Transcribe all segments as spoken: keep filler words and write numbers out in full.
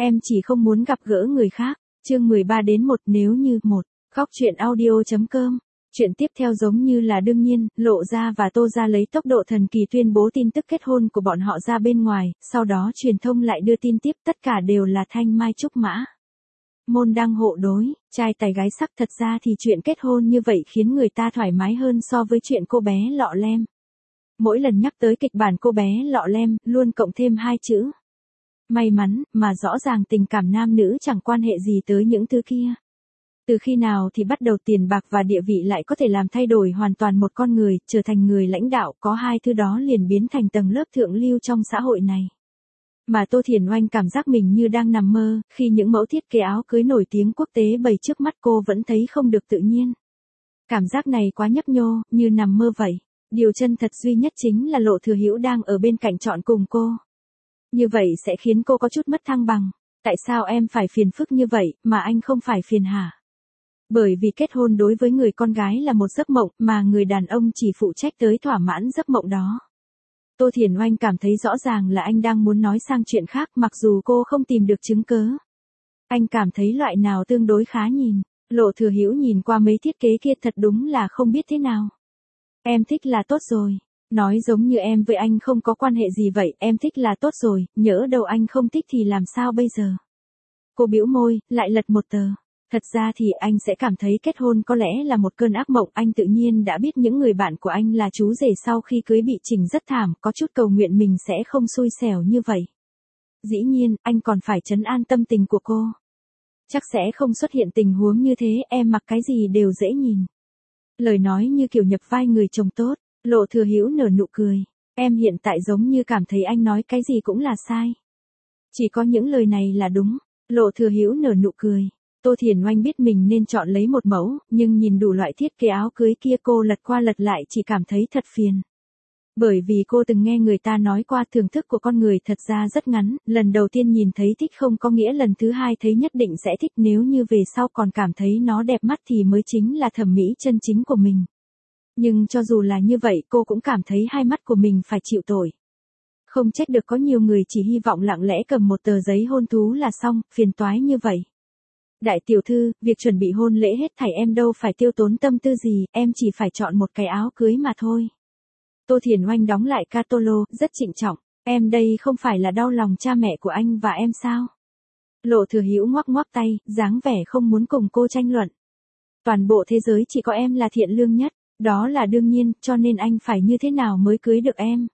Em chỉ không muốn gặp gỡ người khác. Chương mười ba đến một nếu như một. Góc truyện audio chấm com. Chuyện tiếp theo giống như là đương nhiên, Lộ Gia và Tô Gia lấy tốc độ thần kỳ tuyên bố tin tức kết hôn của bọn họ ra bên ngoài, sau đó truyền thông lại đưa tin tiếp, tất cả đều là thanh mai trúc mã. Môn đăng hộ đối, trai tài gái sắc. Thật ra thì chuyện kết hôn như vậy khiến người ta thoải mái hơn so với chuyện cô bé lọ lem. Mỗi lần nhắc tới kịch bản cô bé lọ lem, luôn cộng thêm hai chữ may mắn, mà rõ ràng tình cảm nam nữ chẳng quan hệ gì tới những thứ kia. Từ khi nào thì bắt đầu tiền bạc và địa vị lại có thể làm thay đổi hoàn toàn một con người, trở thành người lãnh đạo, có hai thứ đó liền biến thành tầng lớp thượng lưu trong xã hội này. Mà Tô Thiển Oanh cảm giác mình như đang nằm mơ, khi những mẫu thiết kế áo cưới nổi tiếng quốc tế bày trước mắt cô vẫn thấy không được tự nhiên. Cảm giác này quá nhấp nhô, như nằm mơ vậy. Điều chân thật duy nhất chính là Lộ Thừa Hữu đang ở bên cạnh chọn cùng cô. Như vậy sẽ khiến cô có chút mất thăng bằng. Tại sao em phải phiền phức như vậy, mà anh không phải phiền hả? Bởi vì kết hôn đối với người con gái là một giấc mộng, mà người đàn ông chỉ phụ trách tới thỏa mãn giấc mộng đó. Tô Thiển Oanh cảm thấy rõ ràng là anh đang muốn nói sang chuyện khác, mặc dù cô không tìm được chứng cớ. Anh cảm thấy loại nào tương đối khá nhìn. Lộ Thừa Hữu nhìn qua mấy thiết kế kia thật đúng là không biết thế nào. Em thích là tốt rồi. Nói giống như em với anh không có quan hệ gì vậy, em thích là tốt rồi, nhỡ đâu anh không thích thì làm sao bây giờ? Cô bĩu môi, lại lật một tờ. Thật ra thì anh sẽ cảm thấy kết hôn có lẽ là một cơn ác mộng. Anh tự nhiên đã biết những người bạn của anh là chú rể sau khi cưới bị chỉnh rất thảm, có chút cầu nguyện mình sẽ không xui xẻo như vậy. Dĩ nhiên, anh còn phải trấn an tâm tình của cô. Chắc sẽ không xuất hiện tình huống như thế, em mặc cái gì đều dễ nhìn. Lời nói như kiểu nhập vai người chồng tốt. Lộ Thừa Hữu nở nụ cười. Em hiện tại giống như cảm thấy anh nói cái gì cũng là sai. Chỉ có những lời này là đúng. Lộ Thừa Hữu nở nụ cười. Tô Thiển Oanh biết mình nên chọn lấy một mẫu, nhưng nhìn đủ loại thiết kế áo cưới kia cô lật qua lật lại chỉ cảm thấy thật phiền. Bởi vì cô từng nghe người ta nói qua thưởng thức của con người thật ra rất ngắn, lần đầu tiên nhìn thấy thích không có nghĩa lần thứ hai thấy nhất định sẽ thích, nếu như về sau còn cảm thấy nó đẹp mắt thì mới chính là thẩm mỹ chân chính của mình. Nhưng cho dù là như vậy cô cũng cảm thấy hai mắt của mình phải chịu tội. Không trách được có nhiều người chỉ hy vọng lặng lẽ cầm một tờ giấy hôn thú là xong, phiền toái như vậy. Đại tiểu thư, việc chuẩn bị hôn lễ hết thảy em đâu phải tiêu tốn tâm tư gì, em chỉ phải chọn một cái áo cưới mà thôi. Tô Thiển Oanh đóng lại catalog, rất trịnh trọng. Em đây không phải là đau lòng cha mẹ của anh và em sao? Lộ Thừa Hữu ngoắc ngoắc tay, dáng vẻ không muốn cùng cô tranh luận. Toàn bộ thế giới chỉ có em là thiện lương nhất. Đó là đương nhiên, cho nên anh phải như thế nào mới cưới được em?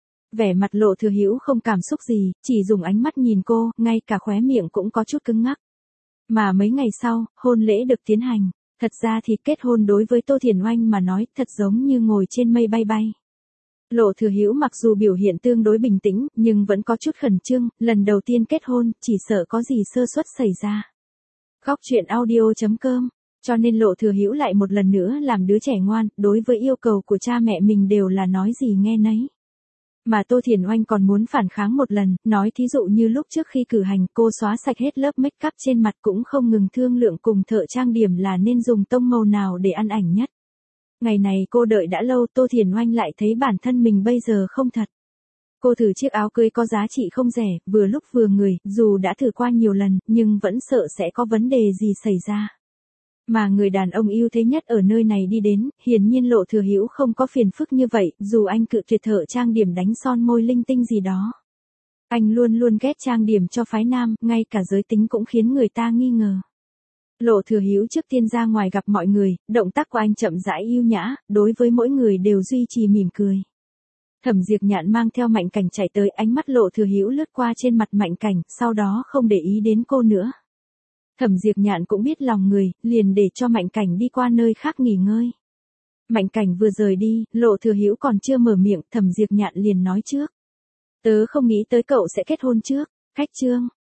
Vẻ mặt Lộ Thừa Hữu không cảm xúc gì, chỉ dùng ánh mắt nhìn cô, ngay cả khóe miệng cũng có chút cứng ngắc. Mà mấy ngày sau, hôn lễ được tiến hành. Thật ra thì kết hôn đối với Tô Thiển Oanh mà nói thật giống như ngồi trên mây bay bay. Lộ Thừa Hữu mặc dù biểu hiện tương đối bình tĩnh, nhưng vẫn có chút khẩn trương, lần đầu tiên kết hôn, chỉ sợ có gì sơ suất xảy ra. Góc truyện audio chấm com. Cho nên Lộ Thừa Hữu lại một lần nữa làm đứa trẻ ngoan, đối với yêu cầu của cha mẹ mình đều là nói gì nghe nấy. Mà Tô Thiển Oanh còn muốn phản kháng một lần, nói thí dụ như lúc trước khi cử hành cô xóa sạch hết lớp make up trên mặt, cũng không ngừng thương lượng cùng thợ trang điểm là nên dùng tông màu nào để ăn ảnh nhất. Ngày này cô đợi đã lâu, Tô Thiển Oanh lại thấy bản thân mình bây giờ không thật. Cô thử chiếc áo cưới có giá trị không rẻ, vừa lúc vừa người, dù đã thử qua nhiều lần, nhưng vẫn sợ sẽ có vấn đề gì xảy ra. Mà người đàn ông yêu thế nhất ở nơi này đi đến, hiển nhiên Lộ Thừa Hữu không có phiền phức như vậy, dù anh cự tuyệt thợ trang điểm đánh son môi linh tinh gì đó. Anh luôn luôn ghét trang điểm cho phái nam, ngay cả giới tính cũng khiến người ta nghi ngờ. Lộ Thừa Hữu trước tiên ra ngoài gặp mọi người, động tác của anh chậm rãi yêu nhã, đối với mỗi người đều duy trì mỉm cười. Thẩm Diệp Nhạn mang theo Mạnh Cảnh chạy tới, ánh mắt Lộ Thừa Hữu lướt qua trên mặt Mạnh Cảnh, sau đó không để ý đến cô nữa. Thẩm Diệp Nhạn cũng biết lòng người, liền để cho Mạnh Cảnh đi qua nơi khác nghỉ ngơi. Mạnh Cảnh vừa rời đi, Lộ Thừa Hữu còn chưa mở miệng, Thẩm Diệp Nhạn liền nói trước. Tớ không nghĩ tới cậu sẽ kết hôn trước. Khách trương,